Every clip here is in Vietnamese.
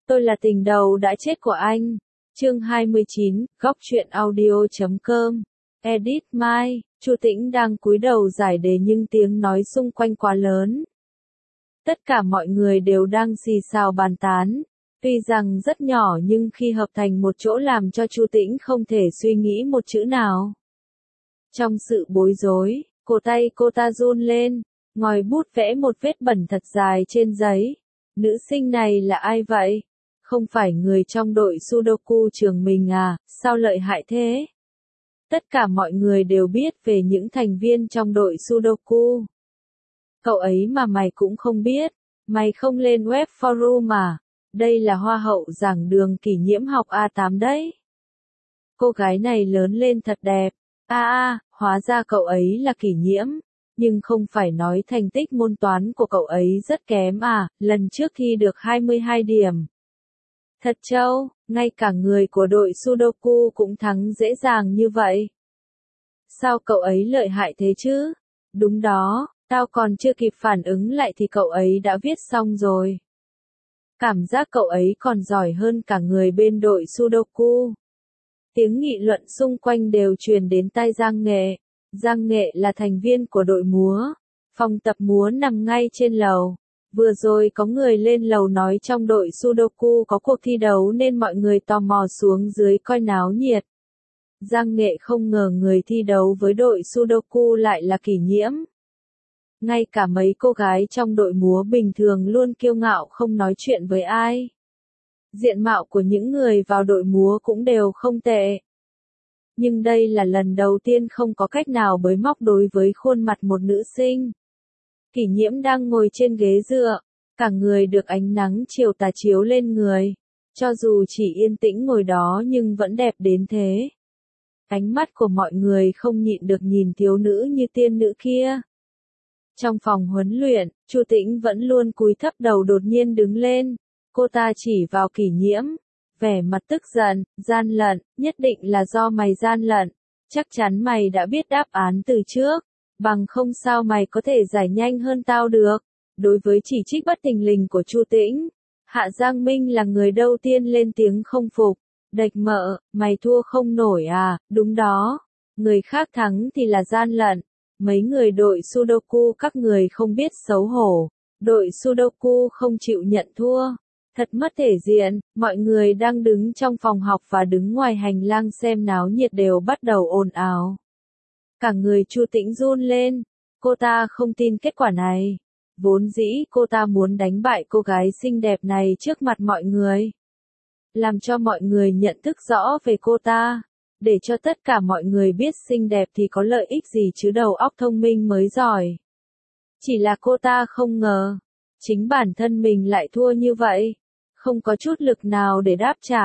Tôi là tình đầu đã chết của anh. Chương 29, góc truyện audio.com. Edit Mai, Chu Tĩnh đang cúi đầu giải đề nhưng tiếng nói xung quanh quá lớn. Tất cả mọi người đều đang xì xào bàn tán. Tuy rằng rất nhỏ nhưng khi hợp thành một chỗ làm cho Chu Tĩnh không thể suy nghĩ một chữ nào. Trong sự bối rối, cổ tay cô ta run lên, ngòi bút vẽ một vết bẩn thật dài trên giấy. Nữ sinh này là ai vậy? Không phải người trong đội Sudoku trường mình à, sao lợi hại thế? Tất cả mọi người đều biết về những thành viên trong đội Sudoku. Cậu ấy mà mày cũng không biết, mày không lên web forum mà, đây là hoa hậu giảng đường kỷ nhiễm học A8 đấy. Cô gái này lớn lên thật đẹp, hóa ra cậu ấy là kỷ nhiễm, nhưng không phải nói thành tích môn toán của cậu ấy rất kém à, lần trước thi được 22 điểm. Thật trâu, ngay cả người của đội Sudoku cũng thắng dễ dàng như vậy. Sao cậu ấy lợi hại thế chứ? Đúng đó, tao còn chưa kịp phản ứng lại thì cậu ấy đã viết xong rồi. Cảm giác cậu ấy còn giỏi hơn cả người bên đội Sudoku. Tiếng nghị luận xung quanh đều truyền đến tai Giang Nghệ. Giang Nghệ là thành viên của đội múa. Phòng tập múa nằm ngay trên lầu. Vừa rồi có người lên lầu nói trong đội Sudoku có cuộc thi đấu nên mọi người tò mò xuống dưới coi náo nhiệt. Giang Nghệ không ngờ người thi đấu với đội Sudoku lại là kỷ nhiễm. Ngay cả mấy cô gái trong đội múa bình thường luôn kiêu ngạo không nói chuyện với ai. Diện mạo của những người vào đội múa cũng đều không tệ. Nhưng đây là lần đầu tiên không có cách nào bới móc đối với khuôn mặt một nữ sinh. Kỷ nhiễm đang ngồi trên ghế dựa, cả người được ánh nắng chiều tà chiếu lên người. Cho dù chỉ yên tĩnh ngồi đó nhưng vẫn đẹp đến thế. Ánh mắt của mọi người không nhịn được nhìn thiếu nữ như tiên nữ kia. Trong phòng huấn luyện, Chu Tĩnh vẫn luôn cúi thấp đầu đột nhiên đứng lên. Cô ta chỉ vào kỷ nhiễm, vẻ mặt tức giận, gian lận, nhất định là do mày gian lận. Chắc chắn mày đã biết đáp án từ trước. Bằng không sao mày có thể giải nhanh hơn tao được. Đối với chỉ trích bất thình lình của Chu Tĩnh, Hạ Giang Minh là người đầu tiên lên tiếng không phục. Đệch mợ, mày thua không nổi à, đúng đó. Người khác thắng thì là gian lận. Mấy người đội Sudoku các người không biết xấu hổ. Đội Sudoku không chịu nhận thua. Thật mất thể diện, mọi người đang đứng trong phòng học và đứng ngoài hành lang xem náo nhiệt đều bắt đầu ồn ào. Cả người Chu Tĩnh run lên, cô ta không tin kết quả này. Vốn dĩ cô ta muốn đánh bại cô gái xinh đẹp này trước mặt mọi người. Làm cho mọi người nhận thức rõ về cô ta. Để cho tất cả mọi người biết xinh đẹp thì có lợi ích gì chứ đầu óc thông minh mới giỏi. Chỉ là cô ta không ngờ. Chính bản thân mình lại thua như vậy. Không có chút lực nào để đáp trả.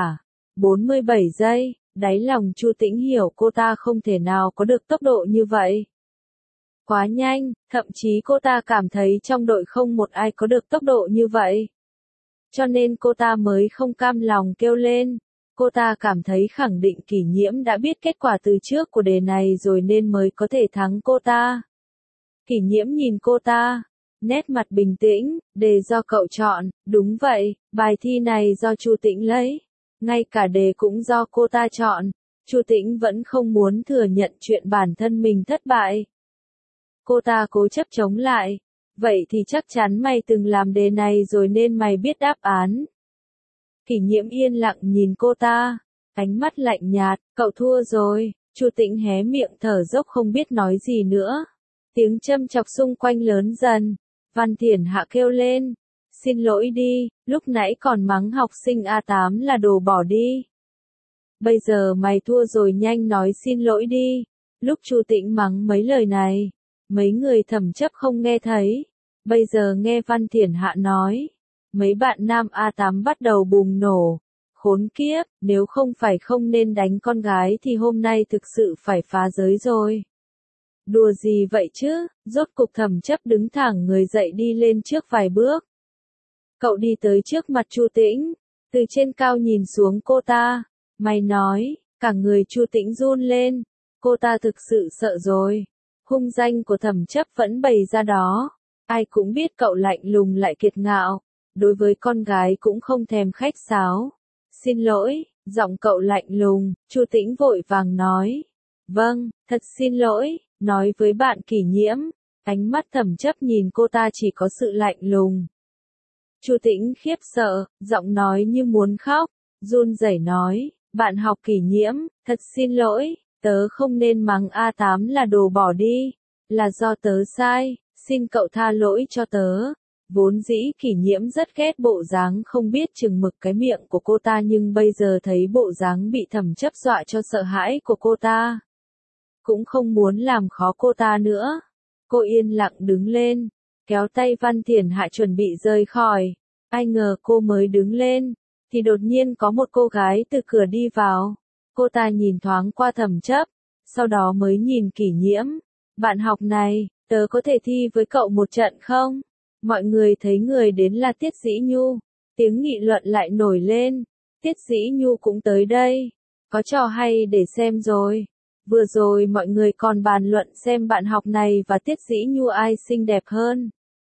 47 giây. Đáy lòng Chu Tĩnh hiểu cô ta không thể nào có được tốc độ như vậy. Quá nhanh, thậm chí cô ta cảm thấy trong đội không một ai có được tốc độ như vậy. Cho nên cô ta mới không cam lòng kêu lên. Cô ta cảm thấy khẳng định kỷ nhiễm đã biết kết quả từ trước của đề này rồi nên mới có thể thắng cô ta. Kỷ nhiễm nhìn cô ta, nét mặt bình tĩnh, đề do cậu chọn, đúng vậy, bài thi này do Chu Tĩnh lấy. Ngay cả đề cũng do cô ta chọn, Chu Tĩnh vẫn không muốn thừa nhận chuyện bản thân mình thất bại. Cô ta cố chấp chống lại, vậy thì chắc chắn mày từng làm đề này rồi nên mày biết đáp án. Kỷ nhiễm yên lặng nhìn cô ta, ánh mắt lạnh nhạt, cậu thua rồi, Chu Tĩnh hé miệng thở dốc không biết nói gì nữa. Tiếng châm chọc xung quanh lớn dần, Văn Thiển Hạ kêu lên. Xin lỗi đi, lúc nãy còn mắng học sinh A8 là đồ bỏ đi. Bây giờ mày thua rồi nhanh nói xin lỗi đi. Lúc Chu Tĩnh mắng mấy lời này, mấy người thẩm chấp không nghe thấy. Bây giờ nghe Văn Thiển Hạ nói. Mấy bạn nam A8 bắt đầu bùng nổ. Khốn kiếp, nếu không phải không nên đánh con gái thì hôm nay thực sự phải phá giới rồi. Đùa gì vậy chứ, rốt cục thẩm chấp đứng thẳng người dậy đi lên trước vài bước. Cậu đi tới trước mặt Chu Tĩnh, từ trên cao nhìn xuống cô ta, mày nói, cả người Chu Tĩnh run lên, cô ta thực sự sợ rồi. Hung danh của thẩm chấp vẫn bày ra đó, ai cũng biết cậu lạnh lùng lại kiệt ngạo, đối với con gái cũng không thèm khách sáo. Xin lỗi, giọng cậu lạnh lùng, Chu Tĩnh vội vàng nói. Vâng, thật xin lỗi, nói với bạn Kỷ Nhiễm, ánh mắt Thẩm Chấp nhìn cô ta chỉ có sự lạnh lùng. Chu Tĩnh khiếp sợ, giọng nói như muốn khóc, run rẩy nói, bạn học Kỷ Nhiễm, thật xin lỗi, tớ không nên mắng A8 là đồ bỏ đi, là do tớ sai, xin cậu tha lỗi cho tớ. Vốn dĩ Kỷ Nhiễm rất ghét bộ dáng không biết chừng mực cái miệng của cô ta, nhưng bây giờ thấy bộ dáng bị Thẩm Chấp dọa cho sợ hãi của cô ta, cũng không muốn làm khó cô ta nữa. Cô yên lặng đứng lên, kéo tay Văn Thiển Hạ chuẩn bị rời khỏi. Ai ngờ cô mới đứng lên, thì đột nhiên có một cô gái từ cửa đi vào. Cô ta nhìn thoáng qua Thẩm Chấp, sau đó mới nhìn Kỷ Nhiễm. Bạn học này, tớ có thể thi với cậu một trận không? Mọi người thấy người đến là Tiết Dĩ Nhu. Tiếng nghị luận lại nổi lên. Tiết Dĩ Nhu cũng tới đây. Có trò hay để xem rồi. Vừa rồi mọi người còn bàn luận xem bạn học này và Tiết Dĩ Nhu ai xinh đẹp hơn.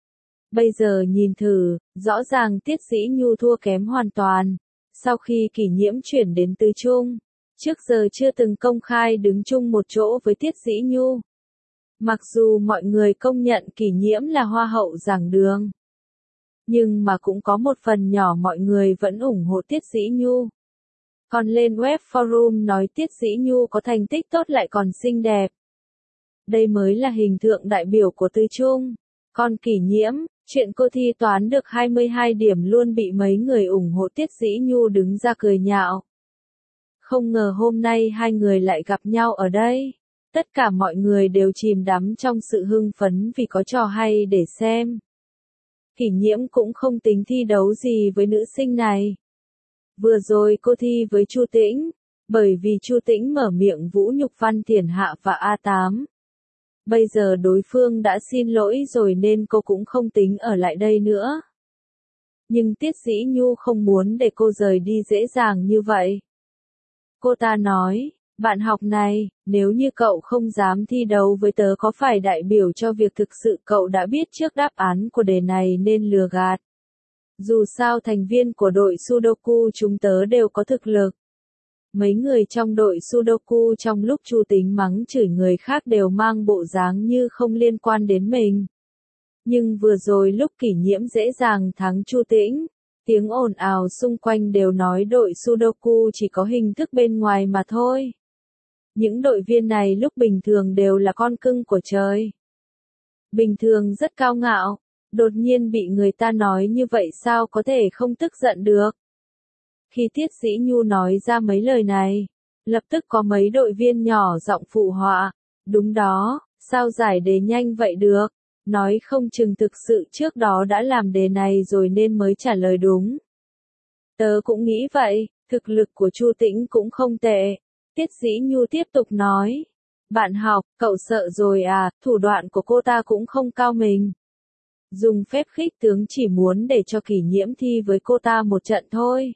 Bây giờ nhìn thử, rõ ràng Tiết Dĩ Nhu thua kém hoàn toàn. Sau khi Kỷ Nhiễm chuyển đến tứ trung, trước giờ chưa từng công khai đứng chung một chỗ với Tiết Dĩ Nhu. Mặc dù mọi người công nhận Kỷ Nhiễm là hoa hậu giảng đường, nhưng mà cũng có một phần nhỏ mọi người vẫn ủng hộ Tiết Dĩ Nhu. Còn lên web forum nói Tiết Dĩ Nhu có thành tích tốt lại còn xinh đẹp. Đây mới là hình tượng đại biểu của tứ trung. Còn Kỷ Nhiễm, chuyện cô thi toán được 22 điểm luôn bị mấy người ủng hộ Tiết Dĩ Nhu đứng ra cười nhạo. Không ngờ hôm nay hai người lại gặp nhau ở đây. Tất cả mọi người đều chìm đắm trong sự hưng phấn vì có trò hay để xem. Kỷ Nhiễm cũng không tính thi đấu gì với nữ sinh này. Vừa rồi cô thi với Chu Tĩnh, bởi vì Chu Tĩnh mở miệng vũ nhục Văn Thiển Hạ và A8. Bây giờ đối phương đã xin lỗi rồi nên cô cũng không tính ở lại đây nữa. Nhưng Tiết Dĩ Nhu không muốn để cô rời đi dễ dàng như vậy. Cô ta nói, bạn học này, nếu như cậu không dám thi đấu với tớ có phải đại biểu cho việc thực sự cậu đã biết trước đáp án của đề này nên lừa gạt. Dù sao thành viên của đội Sudoku chúng tớ đều có thực lực. Mấy người trong đội Sudoku trong lúc Chu Tĩnh mắng chửi người khác đều mang bộ dáng như không liên quan đến mình. Nhưng vừa rồi lúc Kỷ Nhiễm dễ dàng thắng Chu Tĩnh, tiếng ồn ào xung quanh đều nói đội Sudoku chỉ có hình thức bên ngoài mà thôi. Những đội viên này lúc bình thường đều là con cưng của trời. Bình thường rất cao ngạo, đột nhiên bị người ta nói như vậy sao có thể không tức giận được. Khi Tiết Dĩ Nhu nói ra mấy lời này, lập tức có mấy đội viên nhỏ giọng phụ họa. Đúng đó, sao giải đề nhanh vậy được, nói không chừng thực sự trước đó đã làm đề này rồi nên mới trả lời đúng. Tớ cũng nghĩ vậy, thực lực của Chu Tĩnh cũng không tệ. Tiết Dĩ Nhu tiếp tục nói. Bạn học, cậu sợ rồi à, thủ đoạn của cô ta cũng không cao mình. Dùng phép khích tướng chỉ muốn để cho Kỷ Nhiễm thi với cô ta một trận thôi.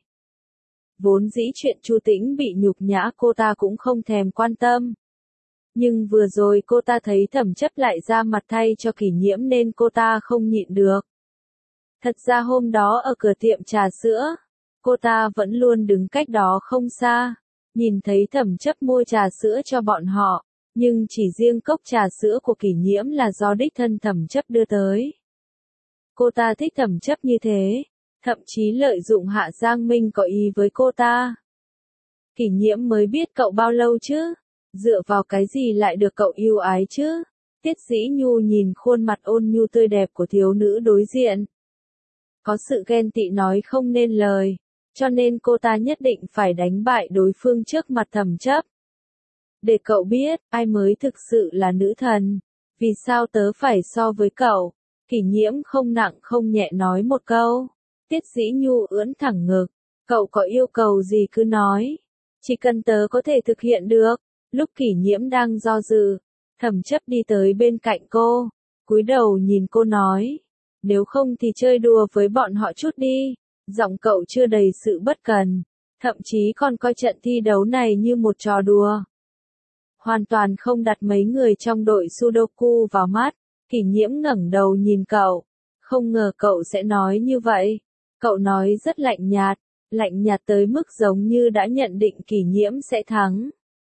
Vốn dĩ chuyện Chu Tĩnh bị nhục nhã cô ta cũng không thèm quan tâm. Nhưng vừa rồi cô ta thấy Thẩm Chấp lại ra mặt thay cho Kỷ Nhiễm nên cô ta không nhịn được. Thật ra hôm đó ở cửa tiệm trà sữa, cô ta vẫn luôn đứng cách đó không xa, nhìn thấy Thẩm Chấp mua trà sữa cho bọn họ, nhưng chỉ riêng cốc trà sữa của Kỷ Nhiễm là do đích thân Thẩm Chấp đưa tới. Cô ta thích Thẩm Chấp như thế, thậm chí lợi dụng Hạ Giang Minh có ý với cô ta. Kỷ Nhiễm mới biết cậu bao lâu chứ? Dựa vào cái gì lại được cậu yêu ái chứ? Tiết Dĩ Nhu nhìn khuôn mặt ôn nhu tươi đẹp của thiếu nữ đối diện. Có sự ghen tị nói không nên lời, cho nên cô ta nhất định phải đánh bại đối phương trước mặt Thẩm Chấp. Để cậu biết, ai mới thực sự là nữ thần. Vì sao tớ phải so với cậu? Kỷ Nhiễm không nặng không nhẹ nói một câu. Tiết Dĩ Nhu ưỡn thẳng ngực. Cậu có yêu cầu gì cứ nói. Chỉ cần tớ có thể thực hiện được. Lúc Kỷ Nhiễm đang do dự, Thẩm Chấp đi tới bên cạnh cô, cúi đầu nhìn cô nói. Nếu không thì chơi đùa với bọn họ chút đi. Giọng cậu chưa đầy sự bất cần. Thậm chí còn coi trận thi đấu này như một trò đùa. Hoàn toàn không đặt mấy người trong đội Sudoku vào mắt. Kỷ Nhiễm ngẩng đầu nhìn cậu. Không ngờ cậu sẽ nói như vậy. Cậu nói rất lạnh nhạt tới mức giống như đã nhận định Kỷ Nhiễm sẽ thắng.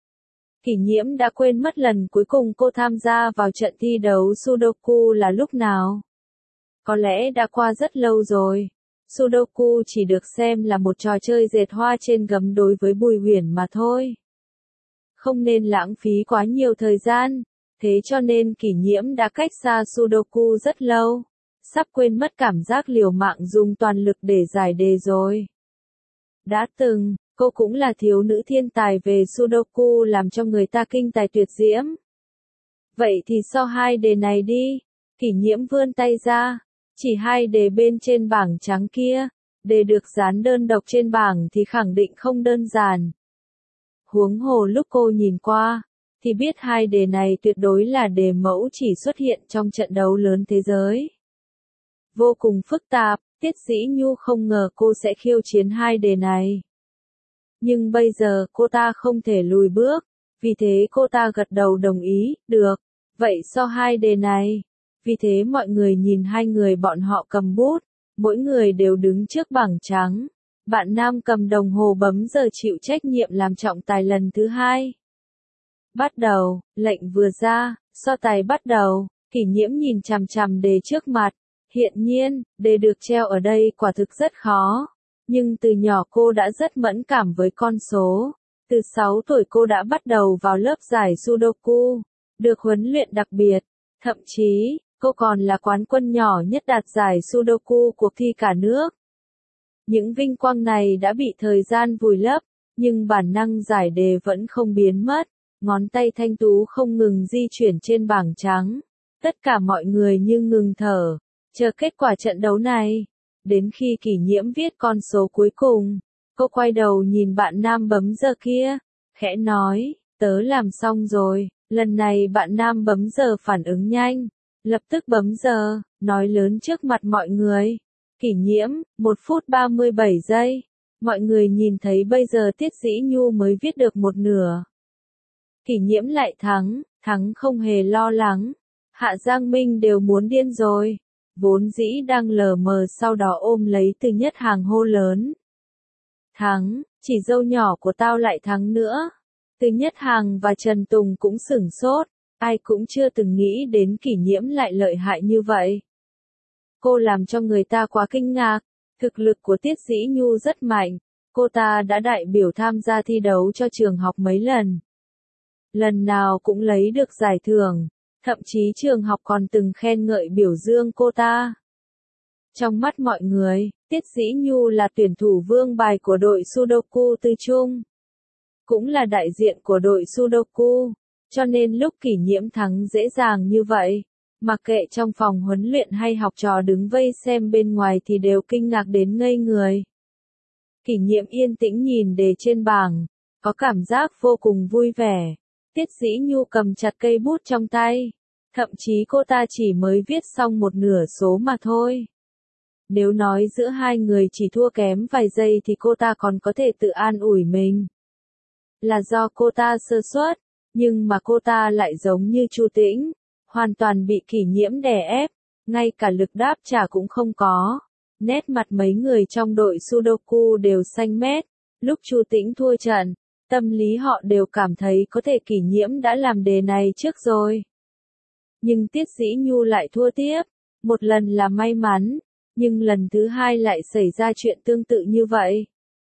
Kỷ Nhiễm đã quên mất lần cuối cùng cô tham gia vào trận thi đấu Sudoku là lúc nào. Có lẽ đã qua rất lâu rồi. Sudoku chỉ được xem là một trò chơi dệt hoa trên gấm đối với Bùi Huyền mà thôi. Không nên lãng phí quá nhiều thời gian, thế cho nên Kỷ Nhiễm đã cách xa Sudoku rất lâu. Sắp quên mất cảm giác liều mạng dùng toàn lực để giải đề rồi. Đã từng, cô cũng là thiếu nữ thiên tài về Sudoku làm cho người ta kinh tài tuyệt diễm. Vậy thì so hai đề này đi. Kỷ Nhiễm vươn tay ra, chỉ hai đề bên trên bảng trắng kia, đề được dán đơn độc trên bảng thì khẳng định không đơn giản. Huống hồ lúc cô nhìn qua, thì biết hai đề này tuyệt đối là đề mẫu chỉ xuất hiện trong trận đấu lớn thế giới. Vô cùng phức tạp, Tiết Dĩ Nhu không ngờ cô sẽ khiêu chiến hai đề này. Nhưng bây giờ cô ta không thể lùi bước, vì thế cô ta gật đầu đồng ý, được, vậy so hai đề này. Vì thế mọi người nhìn hai người bọn họ cầm bút, mỗi người đều đứng trước bảng trắng. Bạn nam cầm đồng hồ bấm giờ chịu trách nhiệm làm trọng tài lần thứ hai. Bắt đầu, lệnh vừa ra, so tài bắt đầu, Kỷ Nhiễm nhìn chằm chằm đề trước mặt. Hiện nhiên, đề được treo ở đây quả thực rất khó. Nhưng từ nhỏ cô đã rất mẫn cảm với con số. Từ 6 tuổi cô đã bắt đầu vào lớp giải Sudoku, được huấn luyện đặc biệt. Thậm chí, cô còn là quán quân nhỏ nhất đạt giải Sudoku cuộc thi cả nước. Những vinh quang này đã bị thời gian vùi lấp, nhưng bản năng giải đề vẫn không biến mất. Ngón tay thanh tú không ngừng di chuyển trên bảng trắng. Tất cả mọi người như ngừng thở, chờ kết quả trận đấu này. Đến khi Kỷ Nhiễm viết con số cuối cùng, cô quay đầu nhìn bạn nam bấm giờ kia, khẽ nói, tớ làm xong rồi. Lần này bạn nam bấm giờ phản ứng nhanh, lập tức bấm giờ, nói lớn trước mặt mọi người. Kỷ Nhiễm, 1 phút 37 giây. Mọi người nhìn thấy bây giờ Tiết Dĩ Nhu mới viết được một nửa. Kỷ Nhiễm lại thắng không hề lo lắng. Hạ Giang Minh đều muốn điên rồi. Vốn dĩ đang lờ mờ sau đó ôm lấy Từ Nhất Hàng hô lớn. Thắng, chỉ dâu nhỏ của tao lại thắng nữa. Từ Nhất Hàng và Trần Tùng cũng sửng sốt, ai cũng chưa từng nghĩ đến Kỷ Nhiễm lại lợi hại như vậy. Cô làm cho người ta quá kinh ngạc, thực lực của Tiết Dĩ Nhu rất mạnh, cô ta đã đại biểu tham gia thi đấu cho trường học mấy lần. Lần nào cũng lấy được giải thưởng, thậm chí trường học còn từng khen ngợi biểu dương cô ta. Trong mắt mọi người, Tiết Dĩ Nhu là tuyển thủ vương bài của đội Sudoku Tư Trung. Cũng là đại diện của đội Sudoku, cho nên lúc Kỷ Nhiễm thắng dễ dàng như vậy, mặc kệ trong phòng huấn luyện hay học trò đứng vây xem bên ngoài thì đều kinh ngạc đến ngây người. Kỷ Nhiễm yên tĩnh nhìn đề trên bảng, có cảm giác vô cùng vui vẻ. Tiết Dĩ Nhu cầm chặt cây bút trong tay, thậm chí cô ta chỉ mới viết xong một nửa số mà thôi. Nếu nói giữa hai người chỉ thua kém vài giây thì cô ta còn có thể tự an ủi mình. Là do cô ta sơ suất, nhưng mà cô ta lại giống như Chu Tĩnh, hoàn toàn bị Kỷ Nhiễm đè ép, ngay cả lực đáp trả cũng không có. Nét mặt mấy người trong đội Sudoku đều xanh mét, lúc Chu Tĩnh thua trận, tâm lý họ đều cảm thấy có thể Kỷ Nhiễm đã làm đề này trước rồi. Nhưng Tiết Dĩ Nhu lại thua tiếp, một lần là may mắn, nhưng lần thứ hai lại xảy ra chuyện tương tự như vậy.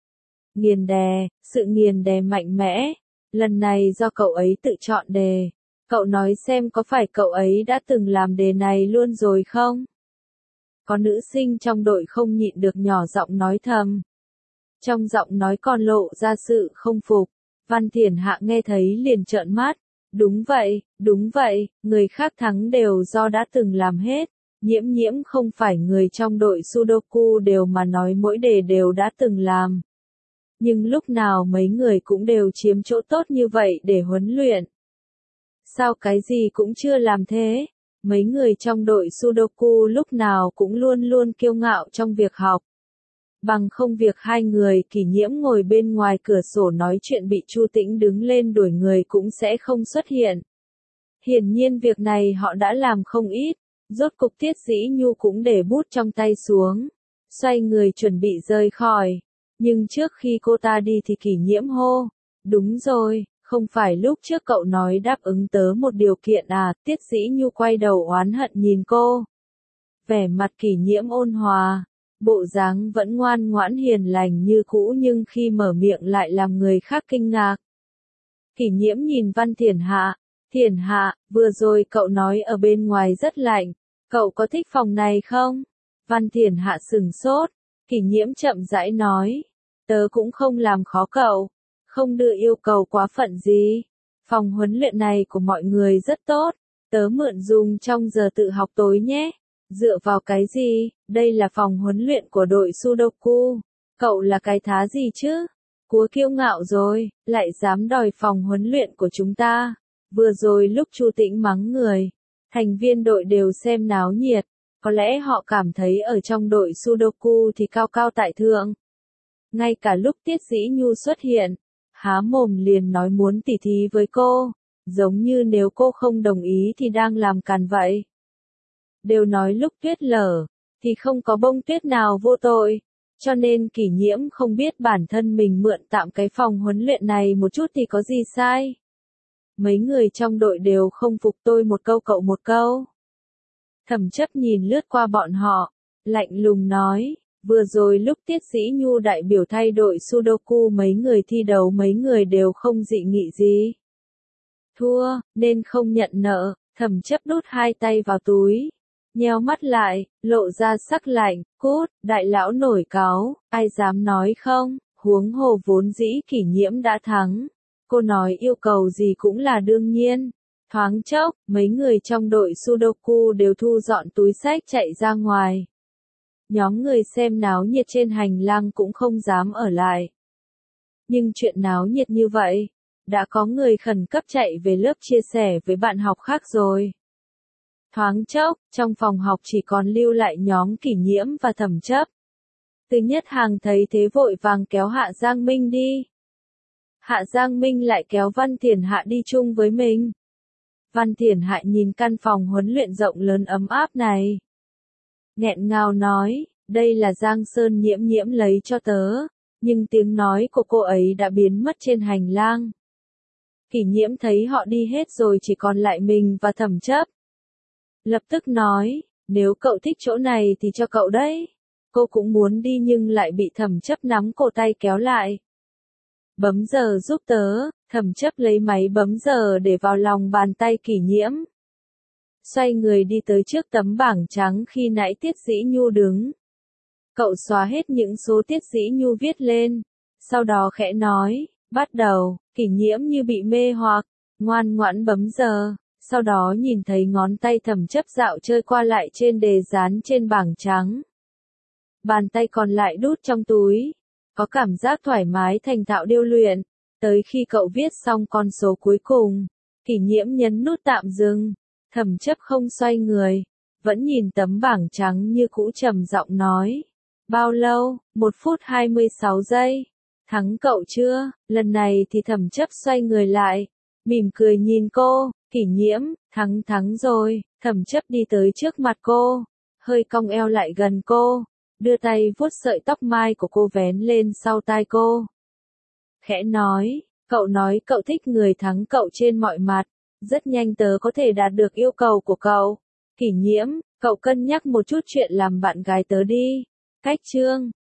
Sự nghiền đè mạnh mẽ, lần này do cậu ấy tự chọn đề. Cậu nói xem có phải cậu ấy đã từng làm đề này luôn rồi không? Có nữ sinh trong đội không nhịn được nhỏ giọng nói thầm. Trong giọng nói còn lộ ra sự không phục. Văn Thiển Hạ nghe thấy liền trợn mắt. Đúng vậy, người khác thắng đều do đã từng làm hết. Nhiễm không phải người trong đội Sudoku đều mà nói mỗi đề đều đã từng làm. Nhưng lúc nào mấy người cũng đều chiếm chỗ tốt như vậy để huấn luyện. Sao cái gì cũng chưa làm thế? Mấy người trong đội Sudoku lúc nào cũng luôn luôn kiêu ngạo trong việc học. Bằng không việc hai người Kỷ Nhiễm ngồi bên ngoài cửa sổ nói chuyện bị Chu Tĩnh đứng lên đuổi người cũng sẽ không xuất hiện. Hiển nhiên việc này họ đã làm không ít, rốt cục Tiết Dĩ Nhu cũng để bút trong tay xuống. xoay người chuẩn bị rời khỏi. Nhưng trước khi cô ta đi thì Kỷ Nhiễm hô, đúng rồi, không phải lúc trước cậu nói đáp ứng tớ một điều kiện à? Tiết Dĩ Nhu quay đầu oán hận nhìn cô. Vẻ mặt Kỷ Nhiễm ôn hòa, bộ dáng vẫn ngoan ngoãn hiền lành như cũ nhưng khi mở miệng lại làm người khác kinh ngạc. Kỷ Nhiễm nhìn Văn Thiển Hạ, vừa rồi cậu nói ở bên ngoài rất lạnh, cậu có thích phòng này không? Văn Thiển Hạ sừng sốt, Kỷ Nhiễm chậm rãi nói, tớ cũng không làm khó cậu, không đưa yêu cầu quá phận gì. Phòng huấn luyện này của mọi người rất tốt, tớ mượn dùng trong giờ tự học tối nhé. Dựa vào cái gì, đây là phòng huấn luyện của đội Sudoku, cậu là cái thá gì chứ? Cúa kiêu ngạo rồi, lại dám đòi phòng huấn luyện của chúng ta. Vừa rồi lúc Chu Tĩnh mắng người, thành viên đội đều xem náo nhiệt, có lẽ họ cảm thấy ở trong đội Sudoku thì cao cao tại thượng. Ngay cả lúc Tiết Dĩ Nhu xuất hiện, há mồm liền nói muốn tỉ thí với cô, giống như nếu cô không đồng ý thì đang làm càn vậy. Đều nói lúc tuyết lở, thì không có bông tuyết nào vô tội, cho nên Kỷ Nhiễm không biết bản thân mình mượn tạm cái phòng huấn luyện này một chút thì có gì sai. Mấy người trong đội đều không phục tôi một câu cậu một câu. Thẩm Chấp nhìn lướt qua bọn họ, lạnh lùng nói, vừa rồi lúc Tiết Dĩ Nhu đại biểu thay đội Sudoku mấy người thi đấu mấy người đều không dị nghị gì. Thua, nên không nhận nợ. Thẩm Chấp đút hai tay vào túi, nheo mắt lại, lộ ra sắc lạnh, cút, đại lão nổi cáu, ai dám nói không, huống hồ vốn dĩ Kỷ Nhiễm đã thắng. Cô nói yêu cầu gì cũng là đương nhiên. Thoáng chốc, mấy người trong đội Sudoku đều thu dọn túi xách chạy ra ngoài. Nhóm người xem náo nhiệt trên hành lang cũng không dám ở lại. Nhưng chuyện náo nhiệt như vậy, đã có người khẩn cấp chạy về lớp chia sẻ với bạn học khác rồi. Thoáng chốc, trong phòng học chỉ còn lưu lại nhóm Kỷ Nhiễm và Thẩm Chấp. Từ Nhất Hàng thấy thế vội vàng kéo Hạ Giang Minh đi. Hạ Giang Minh lại kéo Văn Thiển Hạ đi chung với mình. Văn Thiển Hạ nhìn căn phòng huấn luyện rộng lớn ấm áp này. Nghẹn ngào nói, đây là Giang Sơn Nhiễm Nhiễm lấy cho tớ, nhưng tiếng nói của cô ấy đã biến mất trên hành lang. Kỷ Nhiễm thấy họ đi hết rồi chỉ còn lại mình và Thẩm Chấp. Lập tức nói, nếu cậu thích chỗ này thì cho cậu đấy. Cô cũng muốn đi nhưng lại bị Thẩm Chấp nắm cổ tay kéo lại. Bấm giờ giúp tớ, Thẩm Chấp lấy máy bấm giờ để vào lòng bàn tay Kỷ Nhiễm. Xoay người đi tới trước tấm bảng trắng khi nãy Tiết Dĩ Nhu đứng. Cậu xóa hết những số Tiết Dĩ Nhu viết lên. Sau đó khẽ nói, bắt đầu. Kỷ Nhiễm như bị mê hoặc, ngoan ngoãn bấm giờ. Sau đó nhìn thấy ngón tay Thẩm Chấp dạo chơi qua lại trên đề dán trên bảng trắng. Bàn tay còn lại đút trong túi. Có cảm giác thoải mái thành thạo điêu luyện. Tới khi cậu viết xong con số cuối cùng, Kỷ Nhiễm nhấn nút tạm dừng. Thẩm Chấp không xoay người, vẫn nhìn tấm bảng trắng như cũ trầm giọng nói. Bao lâu? 1 phút 26 giây. Thắng cậu chưa? Lần này thì Thẩm Chấp xoay người lại, mỉm cười nhìn cô. Kỷ Nhiễm, thắng rồi. Thẩm Chấp đi tới trước mặt cô, hơi cong eo lại gần cô, đưa tay vuốt sợi tóc mai của cô vén lên sau tai cô. Khẽ nói, cậu nói cậu thích người thắng cậu trên mọi mặt, rất nhanh tớ có thể đạt được yêu cầu của cậu. Kỷ Nhiễm, cậu cân nhắc một chút chuyện làm bạn gái tớ đi. Cách chương